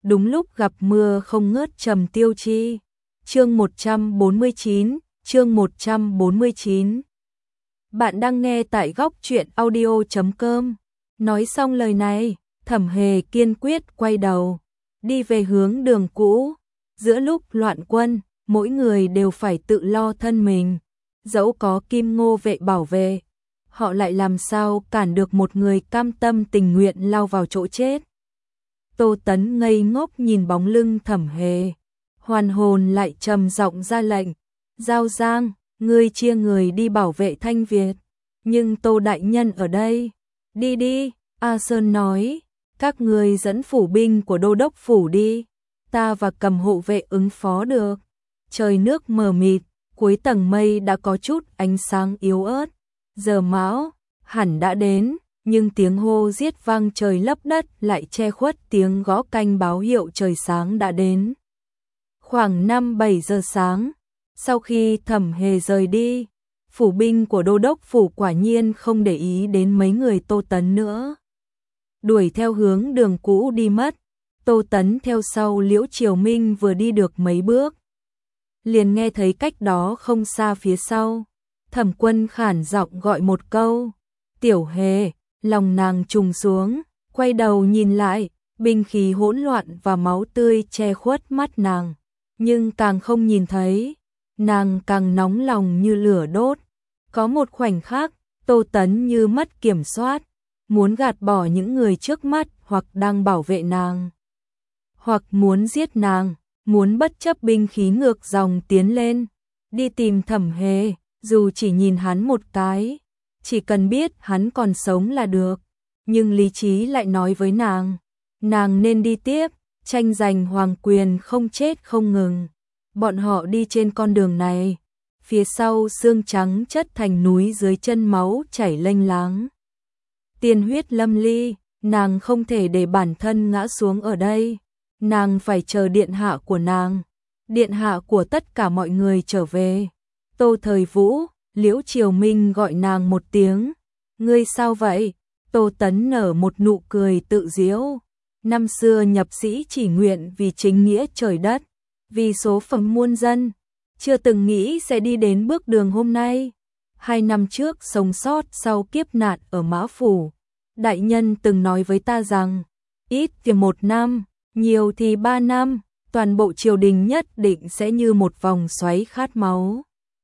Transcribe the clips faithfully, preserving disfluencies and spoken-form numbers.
đúng lúc gặp mưa không ngớt Trầm Tiêu Chi. Chương một trăm bốn mươi chín, chương một trăm bốn mươi chín. Bạn đang nghe tại góc truyện audio chấm com. Nói xong lời này, Thẩm Hề kiên quyết quay đầu, đi về hướng đường cũ. Giữa lúc loạn quân, mỗi người đều phải tự lo thân mình. Dẫu có Kim Ngô vệ bảo vệ, họ lại làm sao cản được một người cam tâm tình nguyện lao vào chỗ chết. Tô Tấn ngây ngốc nhìn bóng lưng Thẩm Hề, hoàn hồn lại trầm giọng ra lệnh, Giao Giang, ngươi chia người đi bảo vệ Thanh Việt, nhưng Tô đại nhân ở đây, đi đi. A Sơn nói, các ngươi dẫn phủ binh của đô đốc phủ đi, ta và Cầm hộ vệ ứng phó được. Trời nước mờ mịt, cuối tầng mây đã có chút ánh sáng yếu ớt, giờ mão hẳn đã đến, nhưng tiếng hô giết vang trời lấp đất lại che khuất tiếng gõ canh báo hiệu trời sáng đã đến. Khoảng năm bảy giờ sáng, sau khi Thẩm Hề rời đi, phủ binh của đô đốc phủ quả nhiên không để ý đến mấy người Tô Tấn nữa, đuổi theo hướng đường cũ đi mất. Tô Tấn theo sau Liễu Triều Minh vừa đi được mấy bước, liền nghe thấy cách đó không xa phía sau, Thẩm Quân khản giọng gọi một câu, Tiểu Hề. Lòng nàng trùng xuống, quay đầu nhìn lại, binh khí hỗn loạn và máu tươi che khuất mắt nàng, nhưng càng không nhìn thấy, nàng càng nóng lòng như lửa đốt. Có một khoảnh khắc, Tô Tấn như mất kiểm soát, muốn gạt bỏ những người trước mắt hoặc đang bảo vệ nàng, hoặc muốn giết nàng, muốn bất chấp binh khí ngược dòng tiến lên, đi tìm Thẩm Hề, dù chỉ nhìn hắn một cái, chỉ cần biết hắn còn sống là được. Nhưng lý trí lại nói với nàng, nàng nên đi tiếp, tranh giành hoàng quyền không chết không ngừng. Bọn họ đi trên con đường này, phía sau xương trắng chất thành núi, dưới chân máu chảy lênh láng, tiên huyết lâm ly, nàng không thể để bản thân ngã xuống ở đây, nàng phải chờ điện hạ của nàng, điện hạ của tất cả mọi người trở về. Tô Thời Vũ, Liễu Triều Minh gọi nàng một tiếng, ngươi sao vậy? Tô Tấn nở một nụ cười tự giễu. Năm xưa nhập sĩ chỉ nguyện vì chính nghĩa trời đất, vì số phận muôn dân, chưa từng nghĩ sẽ đi đến bước đường hôm nay. Hai năm trước sống sót sau kiếp nạn ở Mã Phủ, đại nhân từng nói với ta rằng, ít thì một năm, nhiều thì ba năm, toàn bộ triều đình nhất định sẽ như một vòng xoáy khát máu.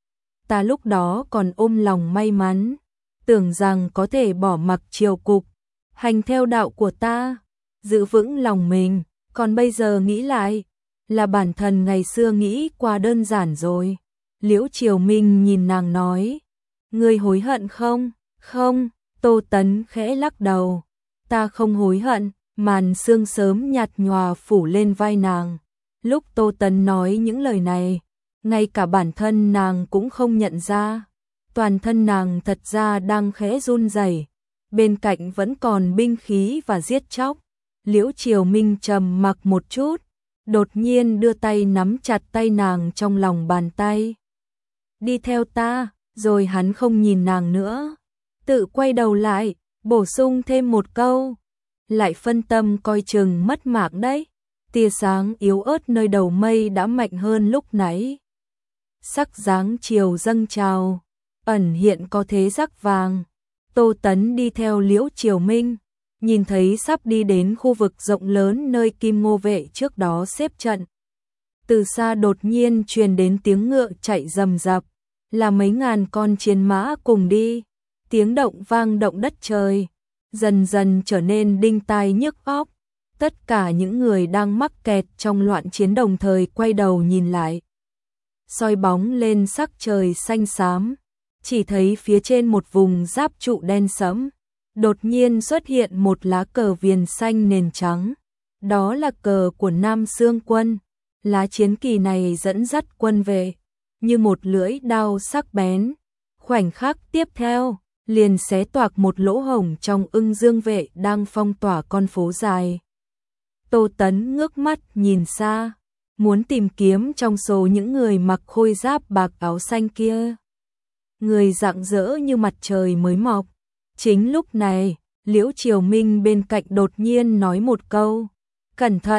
Ta lúc đó còn ôm lòng may mắn, tưởng rằng có thể bỏ mặc triều cục, hành theo đạo của ta, giữ vững lòng mình, còn bây giờ nghĩ lại, là bản thân ngày xưa nghĩ quá đơn giản rồi. Liễu Triều Minh nhìn nàng nói, ngươi hối hận không? Không. Tô Tấn khẽ lắc đầu, ta không hối hận. Màn sương sớm nhạt nhòa phủ lên vai nàng. Lúc Tô Tấn nói những lời này, ngay cả bản thân nàng cũng không nhận ra, toàn thân nàng thật ra đang khẽ run rẩy, bên cạnh vẫn còn binh khí và giết chóc. Liễu Triều Minh trầm mặc một chút, đột nhiên đưa tay nắm chặt tay nàng trong lòng bàn tay. Đi theo ta, rồi hắn không nhìn nàng nữa, tự quay đầu lại, bổ sung thêm một câu, lại phân tâm coi chừng mất mạng đấy. Tia sáng yếu ớt nơi đầu mây đã mạnh hơn lúc nãy. Sắc dáng chiều dâng trào, ẩn hiện có thế sắc vàng. Tô Tấn đi theo Liễu Triều Minh, nhìn thấy sắp đi đến khu vực rộng lớn nơi Kim Ngô vệ trước đó xếp trận. Từ xa đột nhiên truyền đến tiếng ngựa chạy rầm rập, là mấy ngàn con chiến mã cùng đi, tiếng động vang động đất trời, dần dần trở nên đinh tai nhức óc. Tất cả những người đang mắc kẹt trong loạn chiến đồng thời quay đầu nhìn lại, soi bóng lên sắc trời xanh xám, chỉ thấy phía trên một vùng giáp trụ đen sẫm, đột nhiên xuất hiện một lá cờ viền xanh nền trắng. Đó là cờ của Nam Xương quân. Lá chiến kỳ này dẫn dắt quân về, như một lưỡi đao sắc bén. Khoảnh khắc tiếp theo, liền xé toạc một lỗ hổng trong Ưng Dương vệ đang phong tỏa con phố dài. Tô Tấn ngước mắt nhìn xa, muốn tìm kiếm trong số những người mặc khôi giáp bạc áo xanh kia, người rạng rỡ như mặt trời mới mọc. Chính lúc này, Liễu Triều Minh bên cạnh đột nhiên nói một câu, cẩn thận,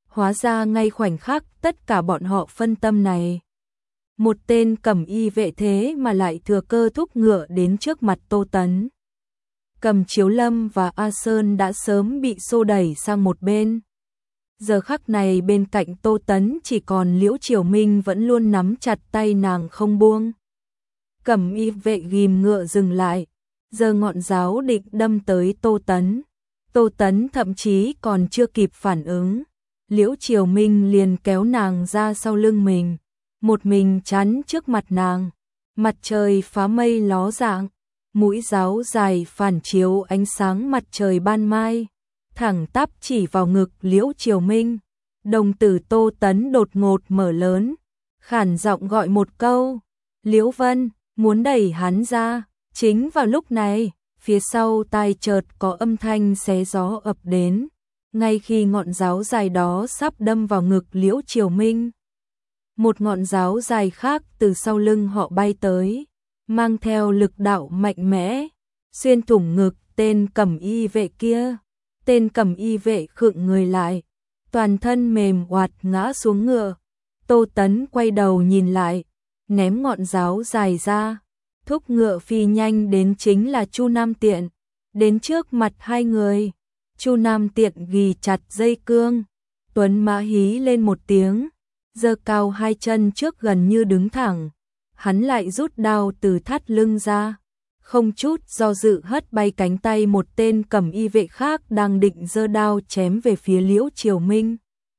Hóa ra ngay khoảnh khắc tất cả bọn họ phân tâm này, một tên cẩm y vệ thế mà lại thừa cơ thúc ngựa đến trước mặt Tô Tấn. Cầm Chiếu Lâm và A Sơn đã sớm bị xô đẩy sang một bên. Giờ khắc này bên cạnh Tô Tấn chỉ còn Liễu Triều Minh vẫn luôn nắm chặt tay nàng không buông. Cẩm y vệ ghim ngựa dừng lại, giơ ngọn giáo định đâm tới Tô Tấn. Tô Tấn thậm chí còn chưa kịp phản ứng, Liễu Triều Minh liền kéo nàng ra sau lưng mình, một mình chắn trước mặt nàng. Mặt trời phá mây ló dạng, mũi giáo dài phản chiếu ánh sáng mặt trời ban mai, thẳng tắp chỉ vào ngực Liễu Triều Minh. Đồng tử Tô Tấn đột ngột mở lớn, khản giọng gọi một câu, Liễu Vân, muốn đẩy hắn ra. Chính vào lúc này, phía sau tai chợt có âm thanh xé gió ập đến, ngay khi ngọn giáo dài đó sắp đâm vào ngực Liễu Triều Minh. Một ngọn giáo dài khác từ sau lưng họ bay tới, mang theo lực đạo mạnh mẽ, xuyên thủng ngực tên cẩm y vệ kia. Tên cẩm y vệ khựng người lại, toàn thân mềm oạt ngã xuống ngựa. Tô Tấn quay đầu nhìn lại, ném ngọn giáo dài ra, thúc ngựa phi nhanh đến chính là Chu Nam Tiện. Đến trước mặt hai người, Chu Nam Tiện ghì chặt dây cương, tuấn mã hí lên một tiếng, giơ cao hai chân trước gần như đứng thẳng. Hắn lại rút đao từ thắt lưng ra, không chút do dự hất bay cánh tay một tên cẩm y vệ khác đang định giơ đao chém về phía Liễu Triều Minh.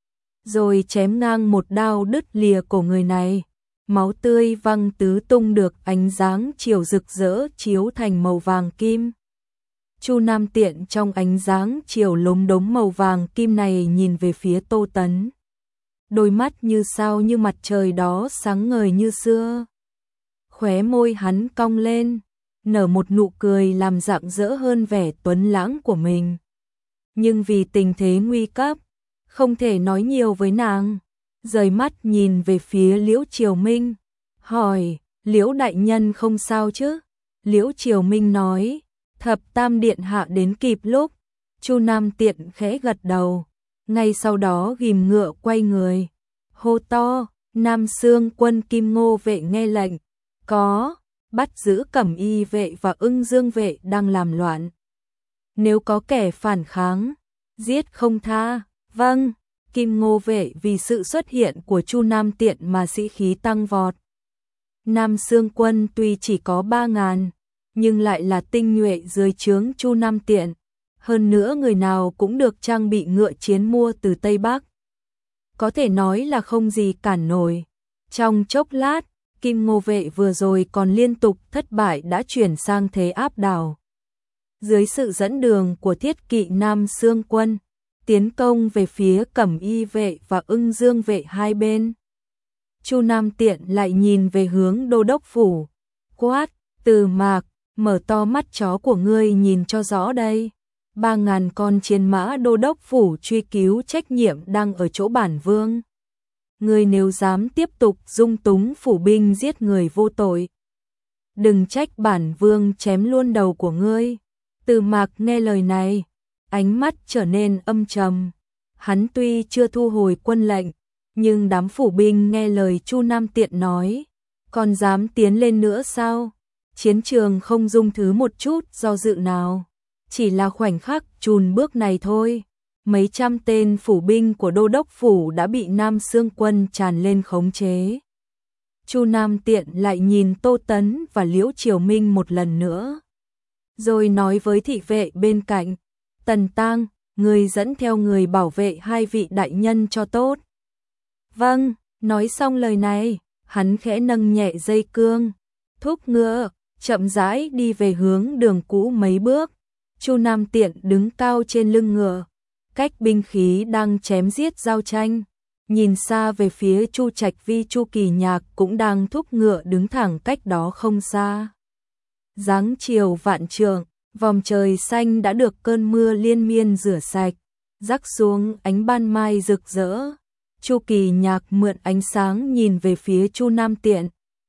Rồi chém ngang một đao đứt lìa cổ người này, máu tươi văng tứ tung được ánh sáng chiều rực rỡ chiếu thành màu vàng kim. Chu Nam Tiện trong ánh sáng chiều lốm đốm màu vàng kim này nhìn về phía Tô Tấn. Đôi mắt như sao như mặt trời đó sáng ngời như xưa. Khóe môi hắn cong lên, nở một nụ cười làm rạng rỡ hơn vẻ tuấn lãng của mình. Nhưng vì tình thế nguy cấp, không thể nói nhiều với nàng, rời mắt nhìn về phía Liễu Triều Minh, hỏi, Liễu đại nhân không sao chứ? Liễu Triều Minh nói, Thập Tam điện hạ đến kịp lúc. Chu Nam Tiện khẽ gật đầu, ngay sau đó ghim ngựa quay người, hô to, Nam Xương quân Kim Ngô vệ nghe lệnh, có, bắt giữ cẩm y vệ và ưng dương vệ đang làm loạn. Nếu có kẻ phản kháng, giết không tha. Vâng. Kim Ngô vệ vì sự xuất hiện của Chu Nam Tiện mà sĩ khí tăng vọt. Nam Xương quân tuy chỉ có ba ngàn, nhưng lại là tinh nhuệ dưới trướng Chu Nam Tiện. Hơn nữa người nào cũng được trang bị ngựa chiến mua từ Tây Bắc. Có thể nói là không gì cản nổi. Trong chốc lát, Kim Ngô vệ vừa rồi còn liên tục thất bại đã chuyển sang thế áp đảo. Dưới sự dẫn đường của thiết kỵ Nam Xương quân, tiến công về phía cẩm y vệ và ưng dương vệ hai bên. Chu Nam Tiện lại nhìn về hướng đô đốc phủ, quát, Từ Mạc, mở to mắt chó của ngươi nhìn cho rõ đây. Ba ngàn con chiến mã đô đốc phủ truy cứu trách nhiệm đang ở chỗ bản vương. Ngươi nếu dám tiếp tục dung túng phủ binh giết người vô tội, đừng trách bản vương chém luôn đầu của ngươi. Từ Mạc nghe lời này, ánh mắt trở nên âm trầm. Hắn tuy chưa thu hồi quân lệnh, nhưng đám phủ binh nghe lời Chu Nam Tiện nói, còn dám tiến lên nữa sao? Chiến trường không dung thứ một chút do dự nào. Chỉ là khoảnh khắc chùn bước này thôi, mấy trăm tên phủ binh của đô đốc phủ đã bị Nam Xương quân tràn lên khống chế. Chu Nam Tiện lại nhìn Tô Tấn và Liễu Triều Minh một lần nữa, rồi nói với thị vệ bên cạnh, Tần Tang, người dẫn theo người bảo vệ hai vị đại nhân cho tốt. Vâng. Nói xong lời này, hắn khẽ nâng nhẹ dây cương, thúc ngựa, chậm rãi đi về hướng đường cũ mấy bước. Chu Nam Tiện đứng cao trên lưng ngựa, cách binh khí đang chém giết giao tranh, nhìn xa về phía Chu Trạch Vi Chu Kỳ Nhạc cũng đang thúc ngựa đứng thẳng cách đó không xa. Dáng chiều vạn trượng, vòng trời xanh đã được cơn mưa liên miên rửa sạch, rắc xuống ánh ban mai rực rỡ. Chu Kỳ Nhạc mượn ánh sáng nhìn về phía Chu Nam Tiện,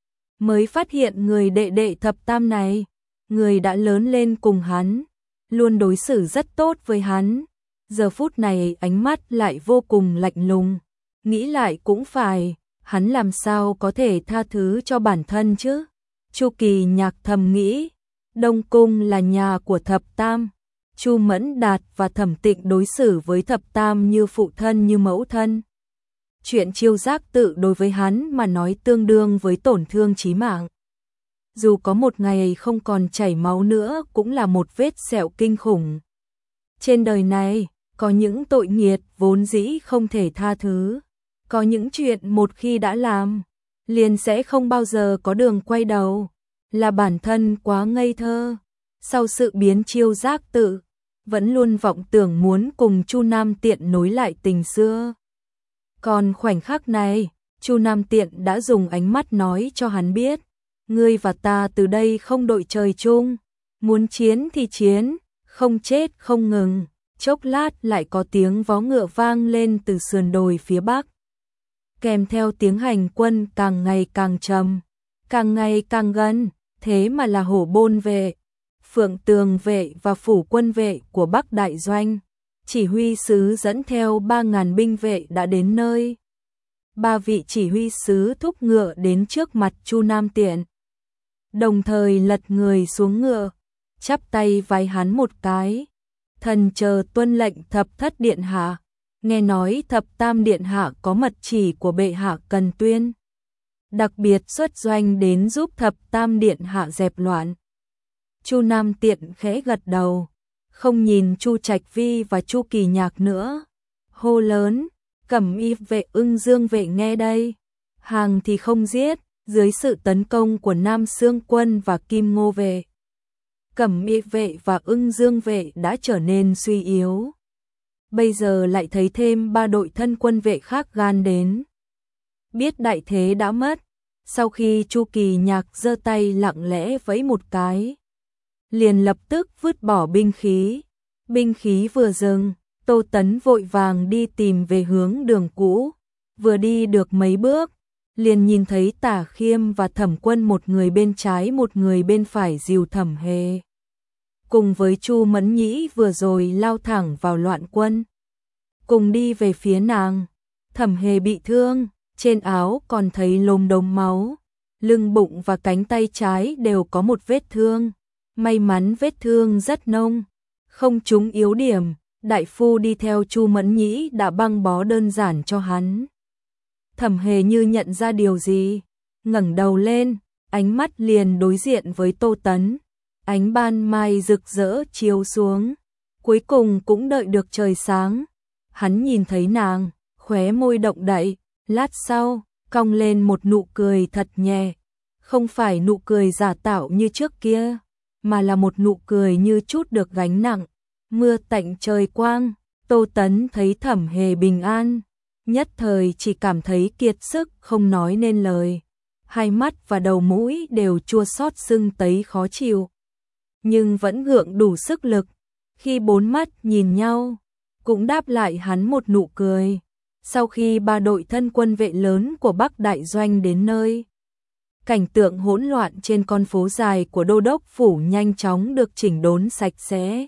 mới phát hiện người đệ đệ thập tam này, người đã lớn lên cùng hắn, luôn đối xử rất tốt với hắn, giờ phút này ánh mắt lại vô cùng lạnh lùng. Nghĩ lại cũng phải, hắn làm sao có thể tha thứ cho bản thân chứ? Chu Kỳ Nhạc thầm nghĩ, Đông Cung là nhà của Thập Tam. Chu Mẫn Đạt và Thẩm Tịnh đối xử với Thập Tam như phụ thân như mẫu thân. Chuyện chiêu giác tự đối với hắn mà nói tương đương với tổn thương chí mạng. Dù có một ngày không còn chảy máu nữa cũng là một vết sẹo kinh khủng. Trên đời này, có những tội nghiệt vốn dĩ không thể tha thứ. Có những chuyện một khi đã làm, liền sẽ không bao giờ có đường quay đầu. Là bản thân quá ngây thơ. Sau sự biến chiêu giác tự, vẫn luôn vọng tưởng muốn cùng Chu Nam Tiện nối lại tình xưa. Còn khoảnh khắc này, Chu Nam Tiện đã dùng ánh mắt nói cho hắn biết, ngươi và ta từ đây không đội trời chung, muốn chiến thì chiến, không chết không ngừng. Chốc lát lại có tiếng vó ngựa vang lên từ sườn đồi phía bắc. Kèm theo tiếng hành quân càng ngày càng trầm, càng ngày càng gần, thế mà là Hổ Bôn vệ, Phượng Tường vệ và phủ quân vệ của Bắc Đại Doanh. Chỉ huy sứ dẫn theo ba ngàn binh vệ đã đến nơi. Ba vị chỉ huy sứ thúc ngựa đến trước mặt Chu Nam Tiện. Đồng thời lật người xuống ngựa, chắp tay vái hắn một cái. Thần chờ tuân lệnh Thập Thất Điện Hạ. Nghe nói Thập Tam Điện Hạ có mật chỉ của bệ hạ cần tuyên. Đặc biệt xuất doanh đến giúp Thập Tam Điện Hạ dẹp loạn. Chu Nam Tiện khẽ gật đầu, không nhìn Chu Trạch Vi và Chu Kỳ Nhạc nữa. Hô lớn, Cẩm Y vệ Ưng Dương vệ nghe đây. Hàng thì không giết, dưới sự tấn công của Nam Xương quân và Kim Ngô vệ, Cẩm Y vệ và Ưng Dương vệ đã trở nên suy yếu. Bây giờ lại thấy thêm ba đội thân quân vệ khác gan đến. Biết đại thế đã mất, sau khi Chu Kỳ Nhạc giơ tay lặng lẽ vẫy một cái, liền lập tức vứt bỏ binh khí. Binh khí vừa dừng, Tô Tấn vội vàng đi tìm về hướng đường cũ. Vừa đi được mấy bước, liền nhìn thấy Tả Khiêm và Thẩm Quân, một người bên trái một người bên phải dìu Thẩm Hề. Cùng với Chu Mẫn Nhĩ vừa rồi lao thẳng vào loạn quân. Cùng đi về phía nàng. Thẩm Hề bị thương, trên áo còn thấy lốm đốm máu. Lưng bụng và cánh tay trái đều có một vết thương. May mắn vết thương rất nông, không trúng yếu điểm. Đại phu đi theo Chu Mẫn Nhĩ đã băng bó đơn giản cho hắn. Thẩm Hề như nhận ra điều gì, ngẩng đầu lên, ánh mắt liền đối diện với Tô Tấn. Ánh ban mai rực rỡ chiếu xuống, cuối cùng cũng đợi được trời sáng. Hắn nhìn thấy nàng, khóe môi động đậy, lát sau, cong lên một nụ cười thật nhẹ. Không phải nụ cười giả tạo như trước kia, mà là một nụ cười như chút được gánh nặng. Mưa tạnh trời quang, Tô Tấn thấy Thẩm Hề bình an, nhất thời chỉ cảm thấy kiệt sức không nói nên lời. Hai mắt và đầu mũi đều chua xót sưng tấy khó chịu, nhưng vẫn gượng đủ sức lực. Khi bốn mắt nhìn nhau, cũng đáp lại hắn một nụ cười. Sau khi ba đội thân quân vệ lớn của Bắc Đại Doanh đến nơi, cảnh tượng hỗn loạn trên con phố dài của Đô đốc phủ nhanh chóng được chỉnh đốn sạch sẽ.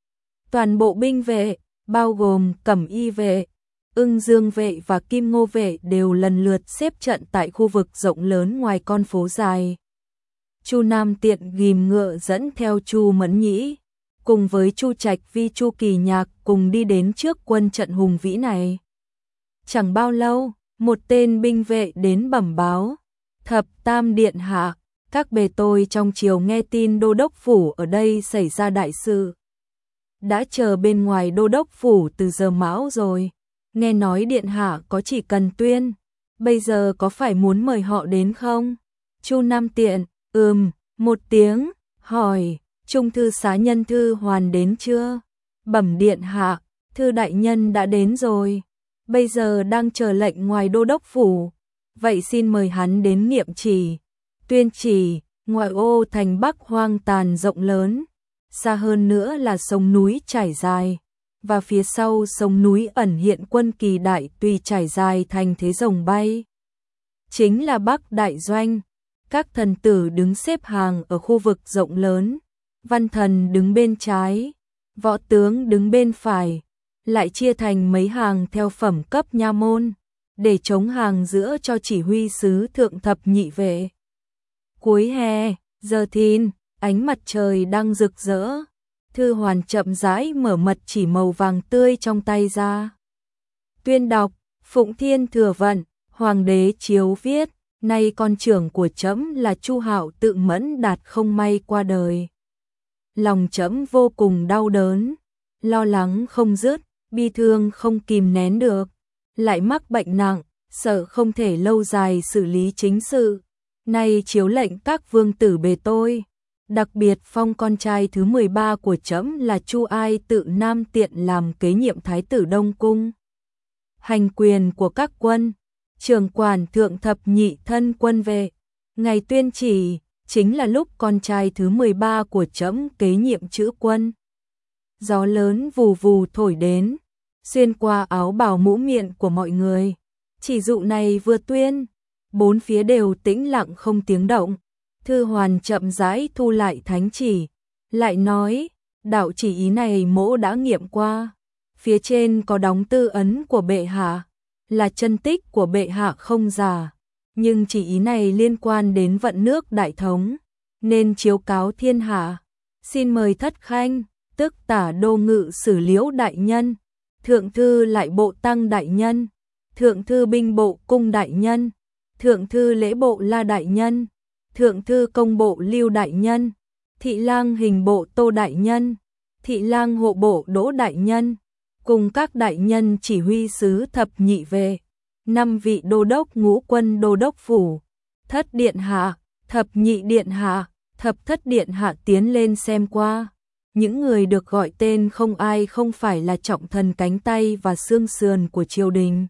Toàn bộ binh vệ, bao gồm Cẩm Y vệ, Ưng Dương vệ và Kim Ngô vệ đều lần lượt xếp trận tại khu vực rộng lớn ngoài con phố dài. Chu Nam Tiện ghim ngựa dẫn theo Chu Mẫn Nhĩ, cùng với Chu Trạch Vi, Chu Kỳ Nhạc cùng đi đến trước quân trận hùng vĩ này. Chẳng bao lâu, một tên binh vệ đến bẩm báo, Thập Tam Điện Hạ, các bề tôi trong triều nghe tin đô đốc phủ ở đây xảy ra đại sự. Đã chờ bên ngoài đô đốc phủ từ giờ mão rồi, nghe nói Điện Hạ có chỉ cần tuyên, bây giờ có phải muốn mời họ đến không? Chu Nam Tiện, ừm, một tiếng, hỏi, Trung thư xá nhân Thư Hoàn đến chưa? Bẩm Điện Hạ, Thư đại nhân đã đến rồi, bây giờ đang chờ lệnh ngoài đô đốc phủ, vậy xin mời hắn đến nghiệm chỉ. Tuyên chỉ, ngoại ô thành Bắc hoang tàn rộng lớn, xa hơn nữa là sông núi trải dài, và phía sau sông núi ẩn hiện quân kỳ đại tùy trải dài thành thế rồng bay. Chính là Bắc Đại Doanh, các thần tử đứng xếp hàng ở khu vực rộng lớn, văn thần đứng bên trái, võ tướng đứng bên phải, lại chia thành mấy hàng theo phẩm cấp nha môn, để chống hàng giữa cho chỉ huy sứ thượng thập nhị vệ. Cuối hè, giờ thìn, ánh mặt trời đang rực rỡ, Thư Hoàn chậm rãi mở mật chỉ màu vàng tươi trong tay ra. Tuyên đọc, Phụng Thiên Thừa Vận, Hoàng đế chiếu viết, nay con trưởng của trẫm là Chu Hạo Tự Mẫn Đạt không may qua đời. Lòng trẫm vô cùng đau đớn, lo lắng không dứt, bi thương không kìm nén được, lại mắc bệnh nặng, sợ không thể lâu dài xử lý chính sự. Nay chiếu lệnh các vương tử bề tôi, đặc biệt phong con trai thứ mười ba của trẫm là Chu Ai Tự Nam Tiện làm kế nhiệm thái tử Đông Cung. Hành quyền của các quân, trưởng quản thượng thập nhị thân quân vệ, ngày tuyên chỉ, chính là lúc con trai thứ mười ba của trẫm kế nhiệm chữ quân. Gió lớn vù vù thổi đến, xuyên qua áo bào mũ miệng của mọi người. Chỉ dụ này vừa tuyên, bốn phía đều tĩnh lặng không tiếng động. Thư Hoàn chậm rãi thu lại thánh chỉ, lại nói, đạo chỉ ý này mỗ đã nghiệm qua. Phía trên có đóng tư ấn của bệ hạ, là chân tích của bệ hạ không giả, nhưng chỉ ý này liên quan đến vận nước đại thống, nên chiếu cáo thiên hạ. Xin mời thất khanh, tức tả đô ngự sử Liễu đại nhân, thượng thư lại bộ tăng đại nhân, thượng thư binh bộ cung đại nhân, thượng thư lễ bộ la đại nhân, thượng thư công bộ Lưu đại nhân, thị lang hình bộ Tô đại nhân, thị lang hộ bộ Đỗ đại nhân, cùng các đại nhân chỉ huy sứ thập nhị vệ, năm vị đô đốc ngũ quân đô đốc phủ, thất điện hạ, thập nhị điện hạ, thập thất điện hạ tiến lên xem qua. Những người được gọi tên không ai không phải là trọng thần cánh tay và xương sườn của triều đình.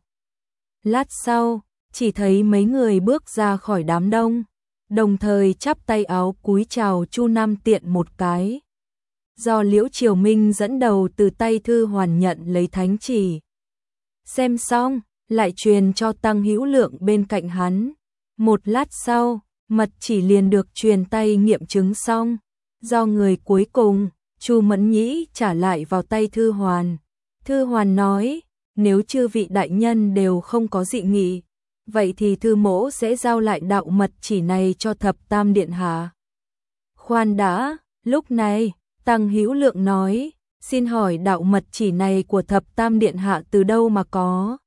Lát sau, chỉ thấy mấy người bước ra khỏi đám đông, đồng thời chắp tay áo cúi chào Chu Nam Tiện một cái. Do Liễu Triều Minh dẫn đầu từ tay Thư Hoàn nhận lấy thánh chỉ. Xem xong, lại truyền cho Tăng Hữu Lượng bên cạnh hắn. Một lát sau, mật chỉ liền được truyền tay nghiệm chứng xong. Do người cuối cùng, Chu Mẫn Nhĩ trả lại vào tay Thư Hoàn. Thư Hoàn nói, nếu chư vị đại nhân đều không có dị nghị, vậy thì thư mỗ sẽ giao lại đạo mật chỉ này cho thập tam điện hạ. Khoan đã, lúc này, Tăng Hữu Lượng nói, xin hỏi đạo mật chỉ này của thập tam điện hạ từ đâu mà có?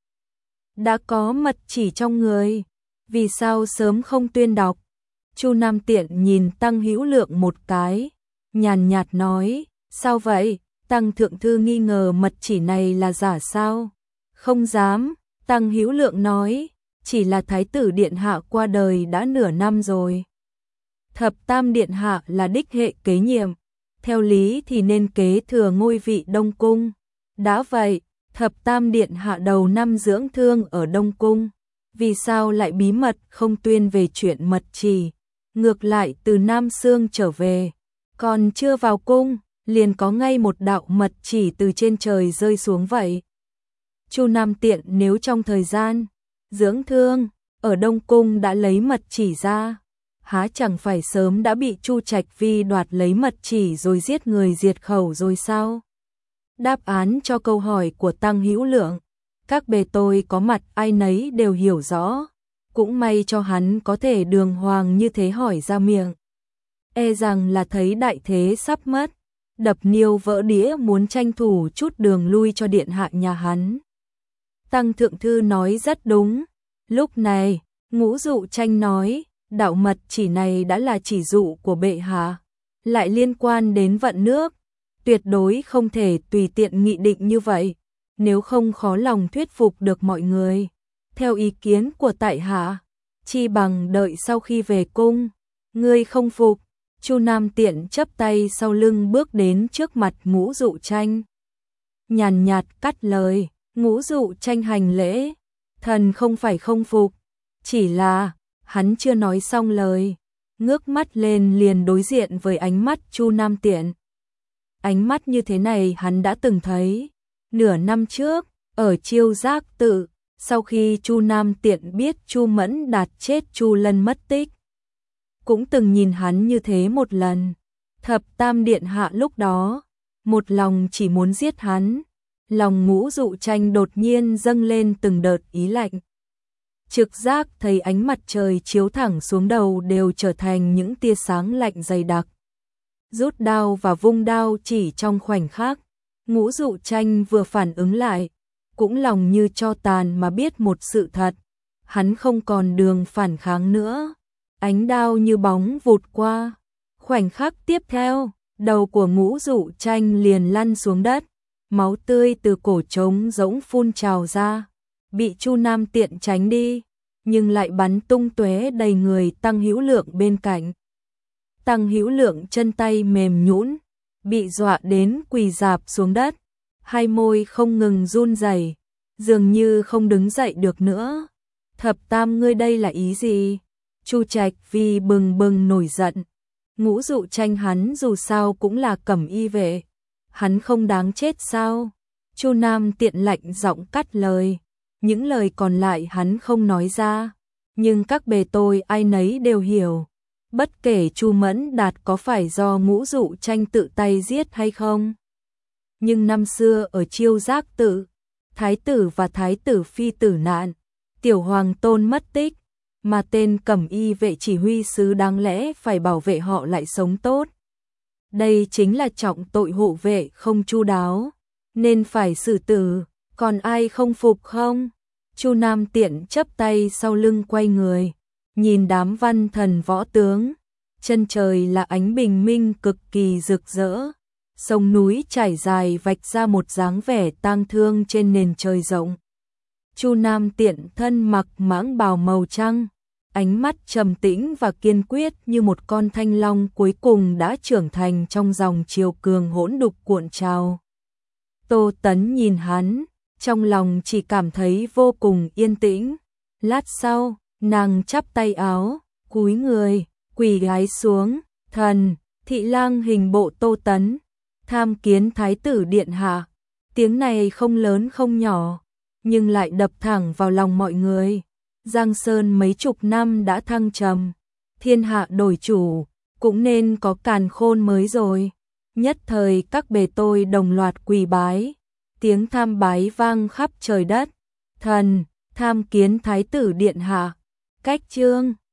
Đã có mật chỉ trong người, vì sao sớm không tuyên đọc? Chu Nam Tiện nhìn Tăng Hữu Lượng một cái, nhàn nhạt nói, sao vậy? Tăng thượng thư nghi ngờ mật chỉ này là giả sao? Không dám, Tăng Hữu Lượng nói, chỉ là thái tử điện hạ qua đời đã nửa năm rồi. Thập tam điện hạ là đích hệ kế nhiệm, theo lý thì nên kế thừa ngôi vị Đông Cung. Đã vậy, thập tam điện hạ đầu năm dưỡng thương ở Đông Cung, vì sao lại bí mật không tuyên về chuyện mật chỉ, ngược lại từ Nam Sương trở về, còn chưa vào cung, liền có ngay một đạo mật chỉ từ trên trời rơi xuống vậy. Chu Nam Tiện nếu trong thời gian dưỡng thương ở Đông Cung đã lấy mật chỉ ra, há chẳng phải sớm đã bị Chu Trạch Vi đoạt lấy mật chỉ rồi giết người diệt khẩu rồi sao? Đáp án cho câu hỏi của Tăng Hữu Lượng, các bề tôi có mặt ai nấy đều hiểu rõ, cũng may cho hắn có thể đường hoàng như thế hỏi ra miệng. E rằng là thấy đại thế sắp mất, đập niêu vỡ đĩa muốn tranh thủ chút đường lui cho điện hạ nhà hắn. Tăng thượng thư nói rất đúng. Lúc này, Ngũ Dụ Tranh nói, đạo mật chỉ này đã là chỉ dụ của bệ hạ, lại liên quan đến vận nước, tuyệt đối không thể tùy tiện nghị định như vậy, nếu không khó lòng thuyết phục được mọi người. Theo ý kiến của tại hạ, chi bằng đợi sau khi về cung. Ngươi không phục? Chu Nam Tiện chắp tay sau lưng bước đến trước mặt Ngũ Dụ Tranh, nhàn nhạt cắt lời. Ngũ Dụ Tranh hành lễ, thần không phải không phục, chỉ là hắn chưa nói xong lời, ngước mắt lên liền đối diện với ánh mắt Chu Nam Tiện. Ánh mắt như thế này hắn đã từng thấy, nửa năm trước, ở Chiêu Giác Tự, sau khi Chu Nam Tiện biết Chu Mẫn Đạt chết Chu Lân mất tích, cũng từng nhìn hắn như thế một lần. Thập tam điện hạ lúc đó, một lòng chỉ muốn giết hắn, lòng Ngũ Dụ Tranh đột nhiên dâng lên từng đợt ý lạnh. Trực giác thấy ánh mặt trời chiếu thẳng xuống đầu đều trở thành những tia sáng lạnh dày đặc. Rút đao và vung đao chỉ trong khoảnh khắc, Ngũ Dụ Tranh vừa phản ứng lại, cũng lòng như tro tàn mà biết một sự thật, hắn không còn đường phản kháng nữa. Ánh đao như bóng vụt qua, khoảnh khắc tiếp theo, đầu của Ngũ Dụ Tranh liền lăn xuống đất, máu tươi từ cổ trống rỗng phun trào ra, bị Chu Nam Tiện tránh đi, nhưng lại bắn tung tóe đầy người Tăng Hữu Lượng bên cạnh. Tăng Hữu Lượng chân tay mềm nhũn, bị dọa đến quỳ rạp xuống đất, hai môi không ngừng run rẩy, dường như không đứng dậy được nữa. Thập Tam, ngươi đây là ý gì? Chu Trạch vì bừng bừng nổi giận. Ngũ Dụ Tranh hắn dù sao cũng là cẩm y vệ, hắn không đáng chết sao? Chu Nam Tiện lạnh giọng cắt lời, những lời còn lại hắn không nói ra, nhưng các bề tôi ai nấy đều hiểu. Bất kể Chu Mẫn Đạt có phải do Ngũ Dụ Tranh tự tay giết hay không. Nhưng năm xưa ở Chiêu Giác Tự, thái tử và thái tử phi tử nạn, tiểu hoàng tôn mất tích, mà tên cẩm y vệ chỉ huy sứ đáng lẽ phải bảo vệ họ lại sống tốt. Đây chính là trọng tội hộ vệ không chu đáo, nên phải xử tử, còn ai không phục không? Chu Nam Tiện chắp tay sau lưng quay người, nhìn đám văn thần võ tướng, chân trời là ánh bình minh cực kỳ rực rỡ, sông núi trải dài vạch ra một dáng vẻ tang thương trên nền trời rộng. Chu Nam Tiện thân mặc mãng bào màu trắng, ánh mắt trầm tĩnh và kiên quyết như một con thanh long cuối cùng đã trưởng thành trong dòng triều cường hỗn đục cuộn trào. Tô Tấn nhìn hắn, trong lòng chỉ cảm thấy vô cùng yên tĩnh. Lát sau, nàng chắp tay áo, cúi người, quỳ gái xuống, thần, thị lang hình bộ Tô Tấn, tham kiến thái tử điện hạ. Tiếng này không lớn không nhỏ, nhưng lại đập thẳng vào lòng mọi người. Giang Sơn mấy chục năm đã thăng trầm, thiên hạ đổi chủ, cũng nên có càn khôn mới rồi. Nhất thời các bề tôi đồng loạt quỳ bái, tiếng tham bái vang khắp trời đất. Thần, tham kiến thái tử điện hạ. Cách chương